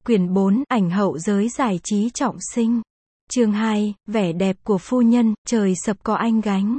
Quyển 4, ảnh hậu giới giải trí trọng sinh. Chương 2, vẻ đẹp của phu nhân, trời sập có anh gánh.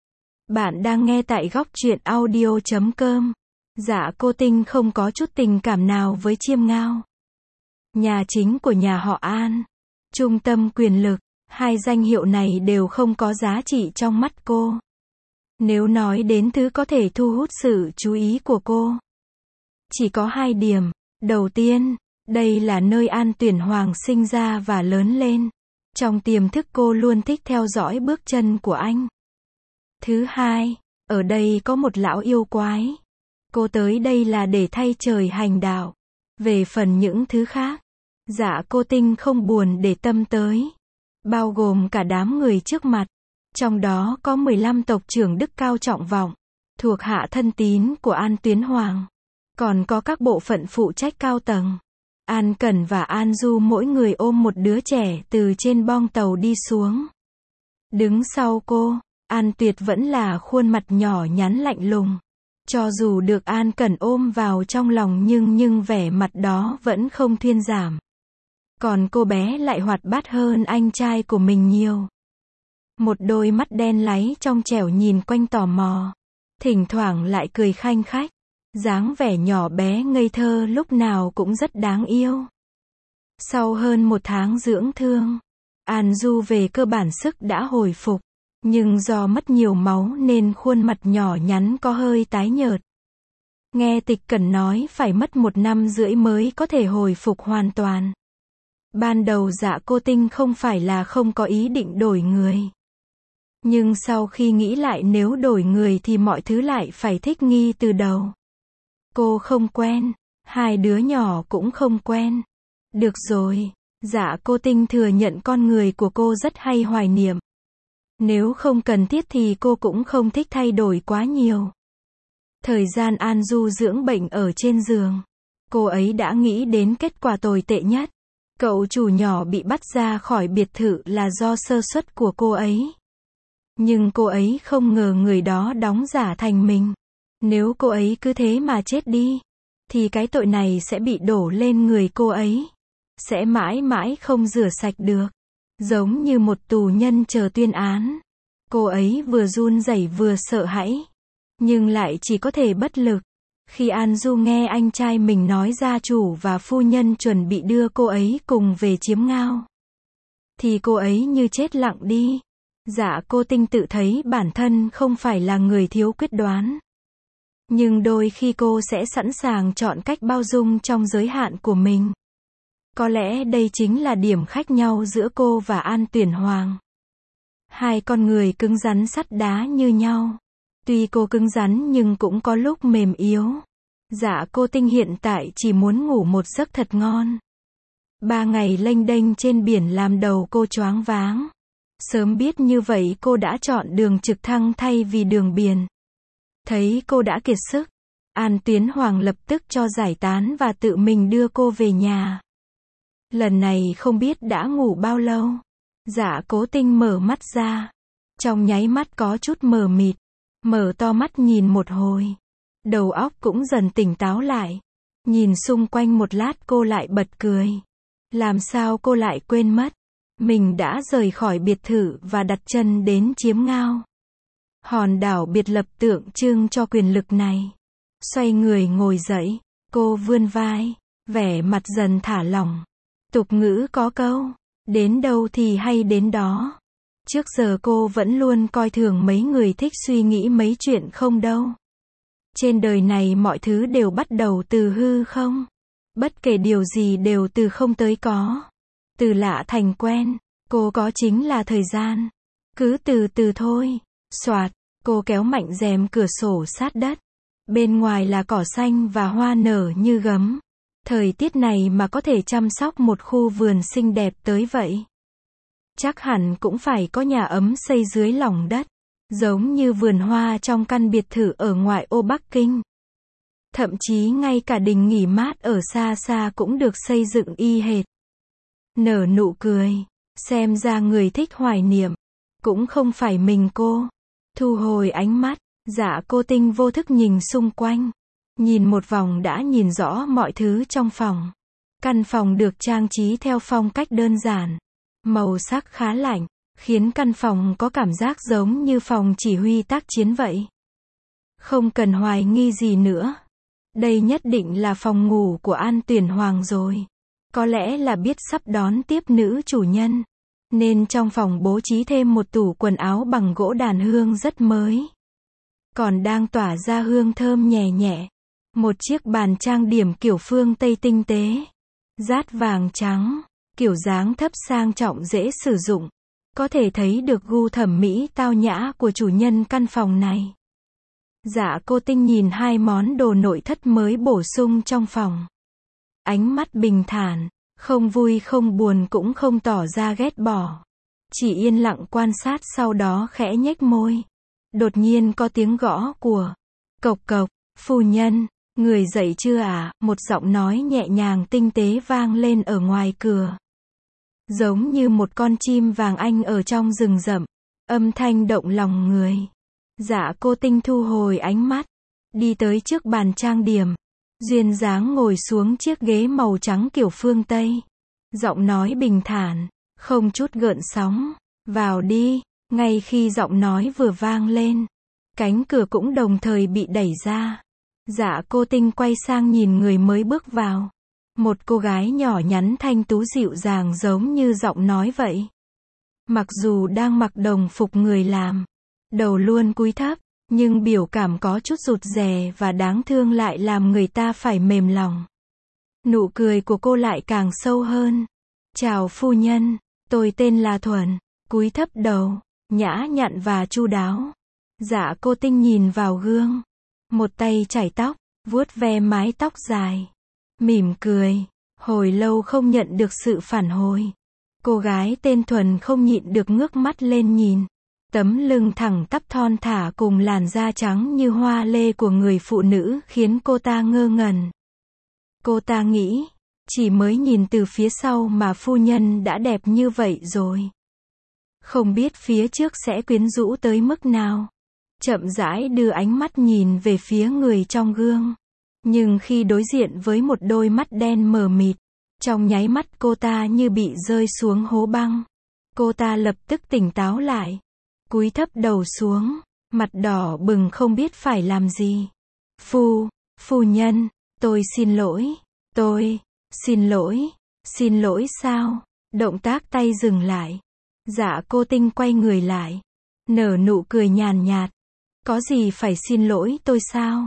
Bạn đang nghe tại góc truyện audio.com. Dạ cô Tinh không có chút tình cảm nào với Chiêm Ngao. Nhà chính của nhà họ An. Trung tâm quyền lực. Hai danh hiệu này đều không có giá trị trong mắt cô. Nếu nói đến thứ có thể thu hút sự chú ý của cô, chỉ có hai điểm. Đầu tiên, đây là nơi An Tuyển Hoàng sinh ra và lớn lên. Trong tiềm thức cô luôn thích theo dõi bước chân của anh. Thứ hai, ở đây có một lão yêu quái. Cô tới đây là để thay trời hành đạo. Về phần những thứ khác, dạ cô Tinh không buồn để tâm tới. Bao gồm cả đám người trước mặt. Trong đó có 15 tộc trưởng đức cao trọng vọng, thuộc hạ thân tín của An Tuyến Hoàng. Còn có các bộ phận phụ trách cao tầng. An Cẩn và An Du mỗi người ôm một đứa trẻ từ trên bong tàu đi xuống. Đứng sau cô, An Tuyệt vẫn là khuôn mặt nhỏ nhắn lạnh lùng. Cho dù được An Cẩn ôm vào trong lòng nhưng vẻ mặt đó vẫn không thuyên giảm. Còn cô bé lại hoạt bát hơn anh trai của mình nhiều. Một đôi mắt đen láy trong trẻo nhìn quanh tò mò. Thỉnh thoảng lại cười khanh khách. Dáng vẻ nhỏ bé ngây thơ lúc nào cũng rất đáng yêu. Sau hơn một tháng dưỡng thương, An Du về cơ bản sức đã hồi phục. Nhưng do mất nhiều máu nên khuôn mặt nhỏ nhắn có hơi tái nhợt. Nghe Tịch Cẩn nói phải mất 1 năm rưỡi mới có thể hồi phục hoàn toàn. Ban đầu dạ cô Tinh không phải là không có ý định đổi người. Nhưng sau khi nghĩ lại nếu đổi người thì mọi thứ lại phải thích nghi từ đầu. Cô không quen, hai đứa nhỏ cũng không quen. Được rồi, dạ cô Tinh thừa nhận con người của cô rất hay hoài niệm. Nếu không cần thiết thì cô cũng không thích thay đổi quá nhiều. Thời gian An Du dưỡng bệnh ở trên giường, cô ấy đã nghĩ đến kết quả tồi tệ nhất. Cậu chủ nhỏ bị bắt ra khỏi biệt thự là do sơ suất của cô ấy. Nhưng cô ấy không ngờ người đó đóng giả thành mình. Nếu cô ấy cứ thế mà chết đi, thì cái tội này sẽ bị đổ lên người cô ấy. Sẽ mãi mãi không rửa sạch được. Giống như một tù nhân chờ tuyên án. Cô ấy vừa run rẩy vừa sợ hãi. Nhưng lại chỉ có thể bất lực. Khi An Du nghe anh trai mình nói gia chủ và phu nhân chuẩn bị đưa cô ấy cùng về Chiếm Ngao, thì cô ấy như chết lặng đi. Dạ cô Tinh tự thấy bản thân không phải là người thiếu quyết đoán. Nhưng đôi khi cô sẽ sẵn sàng chọn cách bao dung trong giới hạn của mình. Có lẽ đây chính là điểm khác nhau giữa cô và An Tuyển Hoàng. Hai con người cứng rắn sắt đá như nhau. Tuy cô cứng rắn nhưng cũng có lúc mềm yếu. Dạ cô Tinh hiện tại chỉ muốn ngủ một giấc thật ngon. 3 ngày lênh đênh trên biển làm đầu cô choáng váng. Sớm biết như vậy cô đã chọn đường trực thăng thay vì đường biển. Thấy cô đã kiệt sức, An Tuyến Hoàng lập tức cho giải tán và tự mình đưa cô về nhà. Lần này không biết đã ngủ bao lâu. Dạ cố Tinh mở mắt ra. Trong nháy mắt có chút mờ mịt. Mở to mắt nhìn một hồi. Đầu óc cũng dần tỉnh táo lại. Nhìn xung quanh một lát cô lại bật cười. Làm sao cô lại quên mất. Mình đã rời khỏi biệt thự và đặt chân đến Chiếm Ngao. Hòn đảo biệt lập tượng trưng cho quyền lực này. Xoay người ngồi dậy. Cô vươn vai. Vẻ mặt dần thả lỏng. Tục ngữ có câu. Đến đâu thì hay đến đó. Trước giờ cô vẫn luôn coi thường mấy người thích suy nghĩ mấy chuyện không đâu. Trên đời này mọi thứ đều bắt đầu từ hư không. Bất kể điều gì đều từ không tới có. Từ lạ thành quen. Cô có chính là thời gian. Cứ từ từ thôi. Soạt, cô kéo mạnh rèm cửa sổ sát đất. Bên ngoài là cỏ xanh và hoa nở như gấm. Thời tiết này mà có thể chăm sóc một khu vườn xinh đẹp tới vậy. Chắc hẳn cũng phải có nhà ấm xây dưới lòng đất. Giống như vườn hoa trong căn biệt thự ở ngoại ô Bắc Kinh. Thậm chí ngay cả đình nghỉ mát ở xa xa cũng được xây dựng y hệt. Nở nụ cười. Xem ra người thích hoài niệm. Cũng không phải mình cô. Thu hồi ánh mắt. Dạ cô Tinh vô thức nhìn xung quanh. Nhìn một vòng đã nhìn rõ mọi thứ trong phòng. Căn phòng được trang trí theo phong cách đơn giản, màu sắc khá lạnh, khiến căn phòng có cảm giác giống như phòng chỉ huy tác chiến vậy. Không cần hoài nghi gì nữa. Đây nhất định là phòng ngủ của An Tuyển Hoàng rồi. Có lẽ là biết sắp đón tiếp nữ chủ nhân, nên trong phòng bố trí thêm một tủ quần áo bằng gỗ đàn hương rất mới. Còn đang tỏa ra hương thơm nhẹ nhẹ. Một chiếc bàn trang điểm kiểu phương Tây tinh tế, dát vàng trắng, kiểu dáng thấp sang trọng dễ sử dụng. Có thể thấy được gu thẩm mỹ tao nhã của chủ nhân căn phòng này. Dạ cô Tinh nhìn hai món đồ nội thất mới bổ sung trong phòng. Ánh mắt bình thản, không vui không buồn cũng không tỏ ra ghét bỏ. Chỉ yên lặng quan sát sau đó khẽ nhếch môi. Đột nhiên có tiếng gõ của. Cộc cộc, phu nhân, người dậy chưa ạ? Một giọng nói nhẹ nhàng tinh tế vang lên ở ngoài cửa. Giống như một con chim vàng anh ở trong rừng rậm. Âm thanh động lòng người. Dạ cô Tinh thu hồi ánh mắt, đi tới trước bàn trang điểm, duyên dáng ngồi xuống chiếc ghế màu trắng kiểu phương Tây. Giọng nói bình thản, không chút gợn sóng. Vào đi. Ngay khi giọng nói vừa vang lên, cánh cửa cũng đồng thời bị đẩy ra. Dạ cô Tinh quay sang nhìn người mới bước vào. Một cô gái nhỏ nhắn thanh tú dịu dàng giống như giọng nói vậy. Mặc dù đang mặc đồng phục người làm, đầu luôn cúi thấp, nhưng biểu cảm có chút rụt rè và đáng thương lại làm người ta phải mềm lòng. Nụ cười của cô lại càng sâu hơn. Chào phu nhân, tôi tên là Thuần. Cúi thấp đầu, nhã nhặn và chu đáo. Dạ cô Tinh nhìn vào gương. Một tay chải tóc, vuốt ve mái tóc dài. Mỉm cười. Hồi lâu không nhận được sự phản hồi. Cô gái tên Thuần không nhịn được ngước mắt lên nhìn. Tấm lưng thẳng tắp thon thả cùng làn da trắng như hoa lê của người phụ nữ khiến cô ta ngơ ngẩn. Cô ta nghĩ, chỉ mới nhìn từ phía sau mà phu nhân đã đẹp như vậy rồi. Không biết phía trước sẽ quyến rũ tới mức nào. Chậm rãi đưa ánh mắt nhìn về phía người trong gương. Nhưng khi đối diện với một đôi mắt đen mờ mịt, trong nháy mắt cô ta như bị rơi xuống hố băng. Cô ta lập tức tỉnh táo lại. Cúi thấp đầu xuống, mặt đỏ bừng không biết phải làm gì. Phu nhân, tôi xin lỗi, xin lỗi sao? Động tác tay dừng lại. Dạ cô Tinh quay người lại, nở nụ cười nhàn nhạt. Có gì phải xin lỗi tôi sao?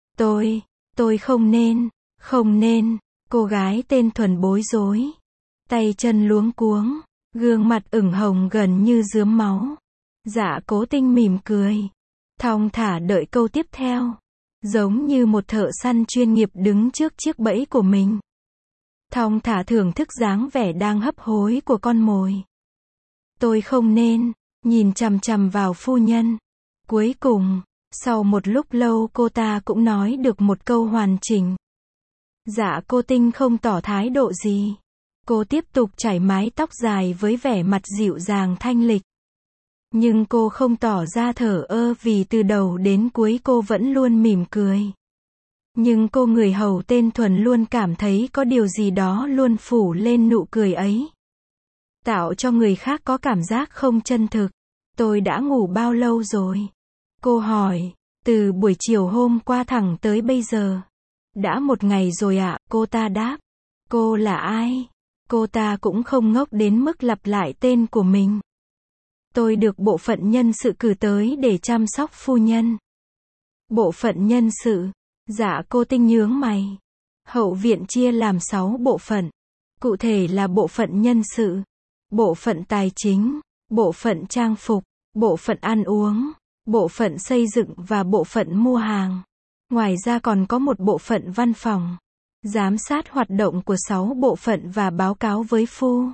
Tôi không nên, cô gái tên Thuần bối rối. Tay chân luống cuống, gương mặt ửng hồng gần như rướm máu. Dạ cố Tinh mỉm cười, thong thả đợi câu tiếp theo. Giống như một thợ săn chuyên nghiệp đứng trước chiếc bẫy của mình. Thong thả thưởng thức dáng vẻ đang hấp hối của con mồi. Tôi không nên, nhìn chằm chằm vào phu nhân. Cuối cùng, sau một lúc lâu cô ta cũng nói được một câu hoàn chỉnh. Dạ cô Tinh không tỏ thái độ gì. Cô tiếp tục chải mái tóc dài với vẻ mặt dịu dàng thanh lịch. Nhưng cô không tỏ ra thờ ơ vì từ đầu đến cuối cô vẫn luôn mỉm cười. Nhưng cô người hầu tên Thuần luôn cảm thấy có điều gì đó luôn phủ lên nụ cười ấy. Tạo cho người khác có cảm giác không chân thực. Tôi đã ngủ bao lâu rồi? Cô hỏi, từ buổi chiều hôm qua thẳng tới bây giờ. Đã một ngày rồi ạ, cô ta đáp. Cô là ai? Cô ta cũng không ngốc đến mức lặp lại tên của mình. Tôi được bộ phận nhân sự cử tới để chăm sóc phu nhân. Bộ phận nhân sự? Dạ cô Tinh nhướng mày. Hậu viện chia làm 6 bộ phận. Cụ thể là bộ phận nhân sự, bộ phận tài chính, bộ phận trang phục, bộ phận ăn uống, bộ phận xây dựng và bộ phận mua hàng. Ngoài ra còn có một bộ phận văn phòng, giám sát hoạt động của 6 bộ phận và báo cáo với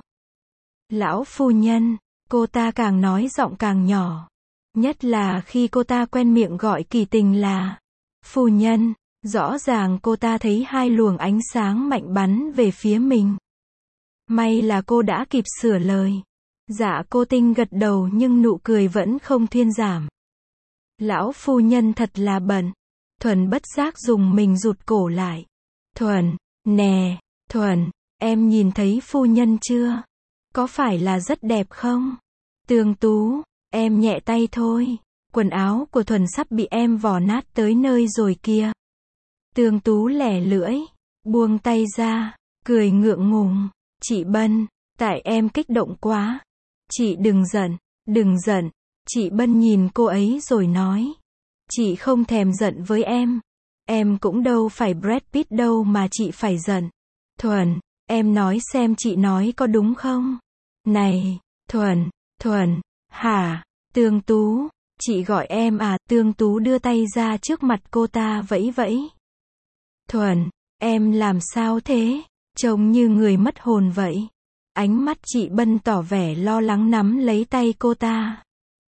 lão phu nhân. Cô ta càng nói giọng càng nhỏ. Nhất là khi cô ta quen miệng gọi Kỳ Tình là phu nhân. Rõ ràng cô ta thấy hai luồng ánh sáng mạnh bắn về phía mình. May là cô đã kịp sửa lời. Dạ cô Tinh gật đầu nhưng nụ cười vẫn không thuyên giảm. Lão phu nhân thật là bận. Thuần bất giác dùng mình rụt cổ lại. Thuần, nè, Thuần, em nhìn thấy phu nhân chưa? Có phải là rất đẹp không? Tương Tú, em nhẹ tay thôi. Quần áo của Thuần sắp bị em vò nát tới nơi rồi kìa. Tương Tú lẻ lưỡi, buông tay ra, cười ngượng ngùng. Chị Bân, tại em kích động quá. Chị đừng giận, đừng giận. Chị Bân nhìn cô ấy rồi nói. Chị không thèm giận với em. Em cũng đâu phải Brad Pitt đâu mà chị phải giận. Thuần, em nói xem chị nói có đúng không? Này, Thuần, hả? Tương Tú, chị gọi em à? Tương Tú đưa tay ra trước mặt cô ta vẫy vẫy. Thuần, em làm sao thế? Trông như người mất hồn vậy. Ánh mắt chị Bân tỏ vẻ lo lắng nắm lấy tay cô ta.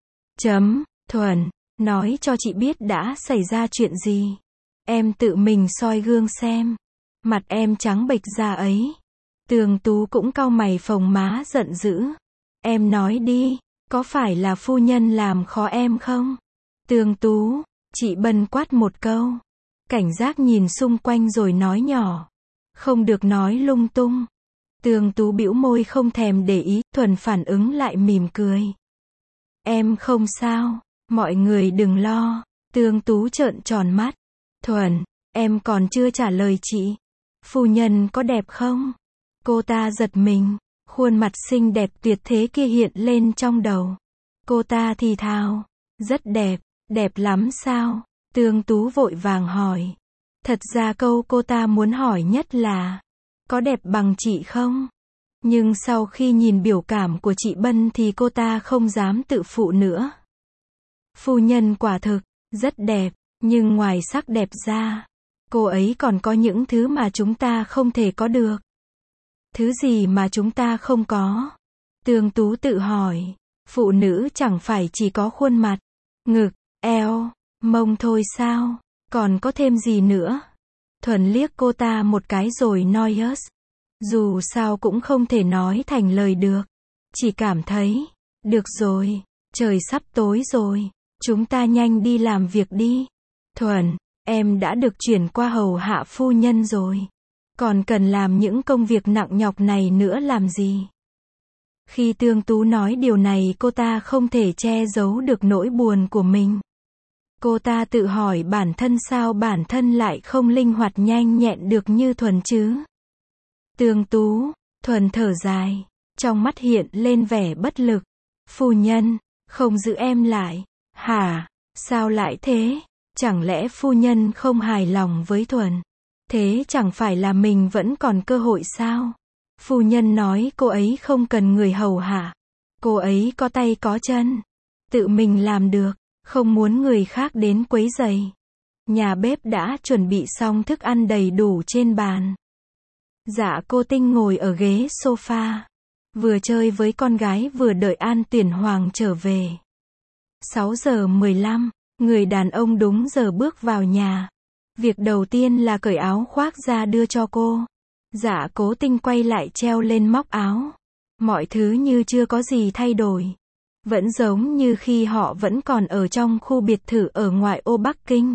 Thuần, nói cho chị biết đã xảy ra chuyện gì. Em tự mình soi gương xem. Mặt em trắng bệch ra ấy. Tương Tú cũng cau mày phồng má giận dữ. Em nói đi, có phải là phu nhân làm khó em không? Tương Tú, chị Bân quát một câu. Cảnh giác nhìn xung quanh rồi nói nhỏ. Không được nói lung tung. Tương Tú bĩu môi không thèm để ý, Thuần phản ứng lại mỉm cười. Em không sao, mọi người đừng lo. Tương Tú trợn tròn mắt. Thuần, em còn chưa trả lời chị. Phu nhân có đẹp không? Cô ta giật mình, khuôn mặt xinh đẹp tuyệt thế kia hiện lên trong đầu. Cô ta thì thào, rất đẹp, đẹp lắm sao? Tương Tú vội vàng hỏi. Thật ra câu cô ta muốn hỏi nhất là, có đẹp bằng chị không? Nhưng sau khi nhìn biểu cảm của chị Bân thì cô ta không dám tự phụ nữa. Phu nhân quả thực, rất đẹp, nhưng ngoài sắc đẹp ra, cô ấy còn có những thứ mà chúng ta không thể có được. Thứ gì mà chúng ta không có? Tương Tú tự hỏi, phụ nữ chẳng phải chỉ có khuôn mặt, ngực, eo, mông thôi sao? Còn có thêm gì nữa? Thuần liếc cô ta một cái rồi nói dù sao cũng không thể nói thành lời được. Chỉ cảm thấy, được rồi, trời sắp tối rồi, chúng ta nhanh đi làm việc đi. Thuần, em đã được chuyển qua hầu hạ phu nhân rồi. Còn cần làm những công việc nặng nhọc này nữa làm gì? Khi Tương Tú nói điều này cô ta không thể che giấu được nỗi buồn của mình. Cô ta tự hỏi bản thân sao bản thân lại không linh hoạt nhanh nhẹn được như Thuần chứ? Tương Tú, Thuần thở dài, trong mắt hiện lên vẻ bất lực. Phu nhân, không giữ em lại, hả? Sao lại thế? Chẳng lẽ phu nhân không hài lòng với Thuần? Thế chẳng phải là mình vẫn còn cơ hội sao? Phu nhân nói cô ấy không cần người hầu hạ. Cô ấy có tay có chân, tự mình làm được, không muốn người khác đến quấy rầy. Nhà bếp đã chuẩn bị xong thức ăn đầy đủ trên bàn. Dạ cô Tinh ngồi ở ghế sofa, vừa chơi với con gái vừa đợi An Tuyển Hoàng trở về. 6 giờ 15, người đàn ông đúng giờ bước vào nhà. Việc đầu tiên là cởi áo khoác ra đưa cho cô. Dạ Cố Tinh quay lại treo lên móc áo. Mọi thứ như chưa có gì thay đổi. Vẫn giống như khi họ vẫn còn ở trong khu biệt thự ở ngoại ô Bắc Kinh.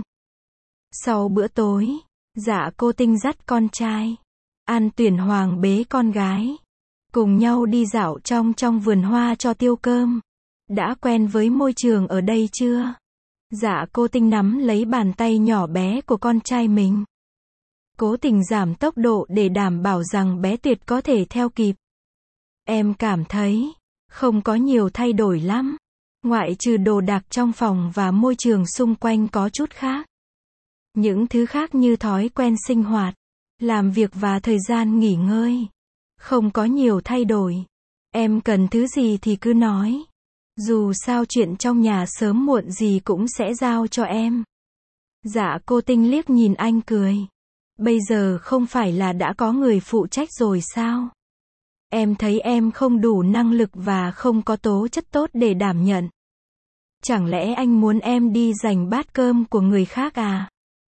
Sau bữa tối, Dạ Cô Tinh dắt con trai, An Tuyển Hoàng bế con gái, cùng nhau đi dạo trong vườn hoa cho tiêu cơm. Đã quen với môi trường ở đây chưa? Dạ Cô Tinh nắm lấy bàn tay nhỏ bé của con trai mình. Cố tình giảm tốc độ để đảm bảo rằng bé Tuyệt có thể theo kịp. Em cảm thấy, không có nhiều thay đổi lắm. Ngoại trừ đồ đạc trong phòng và môi trường xung quanh có chút khác. Những thứ khác như thói quen sinh hoạt, làm việc và thời gian nghỉ ngơi. Không có nhiều thay đổi. Em cần thứ gì thì cứ nói. Dù sao chuyện trong nhà sớm muộn gì cũng sẽ giao cho em. Dạ Cô Tinh liếc nhìn anh cười. Bây giờ không phải là đã có người phụ trách rồi sao? Em thấy em không đủ năng lực và không có tố chất tốt để đảm nhận. Chẳng lẽ anh muốn em đi giành bát cơm của người khác à?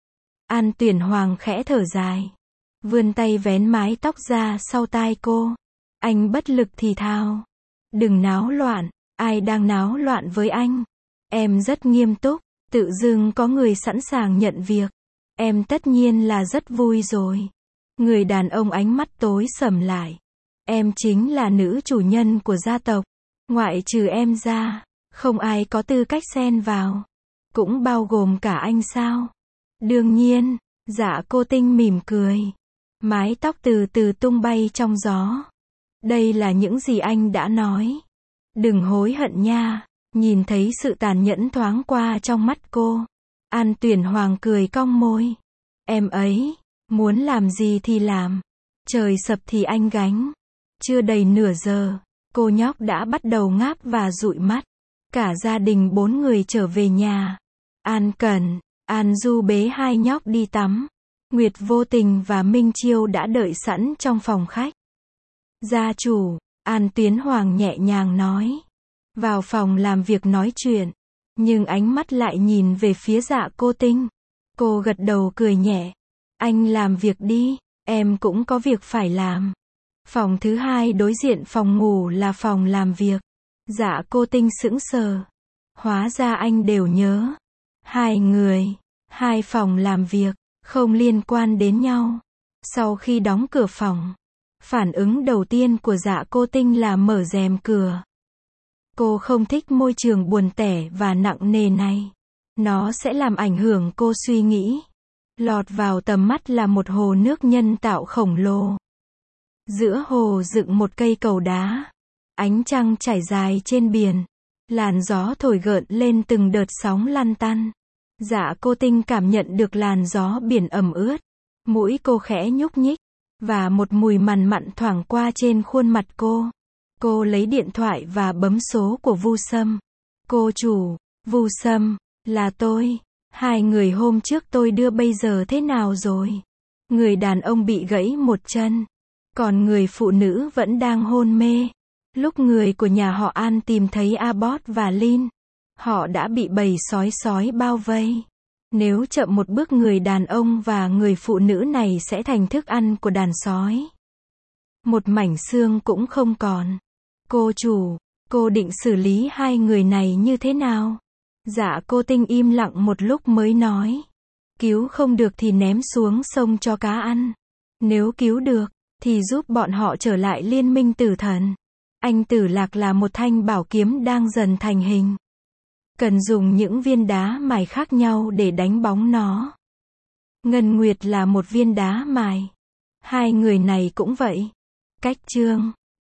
An Tuyển Hoàng khẽ thở dài, vươn tay vén mái tóc ra sau tai cô. Anh bất lực thì thào. Đừng náo loạn, ai đang náo loạn với anh? Em rất nghiêm túc, tự dưng có người sẵn sàng nhận việc. Em tất nhiên là rất vui rồi. Người đàn ông ánh mắt tối sầm lại. Em chính là nữ chủ nhân của gia tộc. Ngoại trừ em ra, không ai có tư cách xen vào. Cũng bao gồm cả anh sao? Đương nhiên, Dạ Cô Tinh mỉm cười. Mái tóc từ từ tung bay trong gió. Đây là những gì anh đã nói. Đừng hối hận nha. Nhìn thấy sự tàn nhẫn thoáng qua trong mắt cô. An Tuyển Hoàng cười cong môi. Em ấy, muốn làm gì thì làm. Trời sập thì anh gánh. Chưa đầy nửa giờ, cô nhóc đã bắt đầu ngáp và dụi mắt. Cả gia đình 4 người trở về nhà. An Cẩn, An Du bế hai nhóc đi tắm. Nguyệt Vô Tình và Minh Chiêu đã đợi sẵn trong phòng khách. Gia chủ, An Tuyến Hoàng nhẹ nhàng nói. Vào phòng làm việc nói chuyện. Nhưng ánh mắt lại nhìn về phía Dạ Cô Tinh. Cô gật đầu cười nhẹ. Anh làm việc đi, em cũng có việc phải làm. Phòng thứ hai đối diện phòng ngủ là phòng làm việc. Dạ Cô Tinh sững sờ. Hóa ra anh đều nhớ. Hai người, hai phòng làm việc, không liên quan đến nhau. Sau khi đóng cửa phòng, phản ứng đầu tiên của Dạ Cô Tinh là mở rèm cửa. Cô không thích môi trường buồn tẻ và nặng nề này. Nó sẽ làm ảnh hưởng cô suy nghĩ. Lọt vào tầm mắt là một hồ nước nhân tạo khổng lồ. Giữa hồ dựng một cây cầu đá. Ánh trăng trải dài trên biển. Làn gió thổi gợn lên từng đợt sóng lăn tăn. Dạ Cô Tinh cảm nhận được làn gió biển ẩm ướt. Mũi cô khẽ nhúc nhích. Và một mùi mằn mặn thoảng qua trên khuôn mặt cô. Cô lấy điện thoại và bấm số của Vu Sâm. Cô chủ, Vu Sâm, là tôi. Hai người hôm trước tôi đưa bây giờ thế nào rồi? Người đàn ông bị gãy một chân. Còn người phụ nữ vẫn đang hôn mê. Lúc người của nhà họ An tìm thấy Abbott và Lin, họ đã bị bầy sói bao vây. Nếu chậm một bước người đàn ông và người phụ nữ này sẽ thành thức ăn của đàn sói. Một mảnh xương cũng không còn. Cô chủ, cô định xử lý hai người này như thế nào? Dạ Cô Tinh im lặng một lúc mới nói. Cứu không được thì ném xuống sông cho cá ăn. Nếu cứu được, thì giúp bọn họ trở lại liên minh tử thần. Anh Tử Lạc là một thanh bảo kiếm đang dần thành hình. Cần dùng những viên đá mài khác nhau để đánh bóng nó. Ngân Nguyệt là một viên đá mài. Hai người này cũng vậy. Cách chương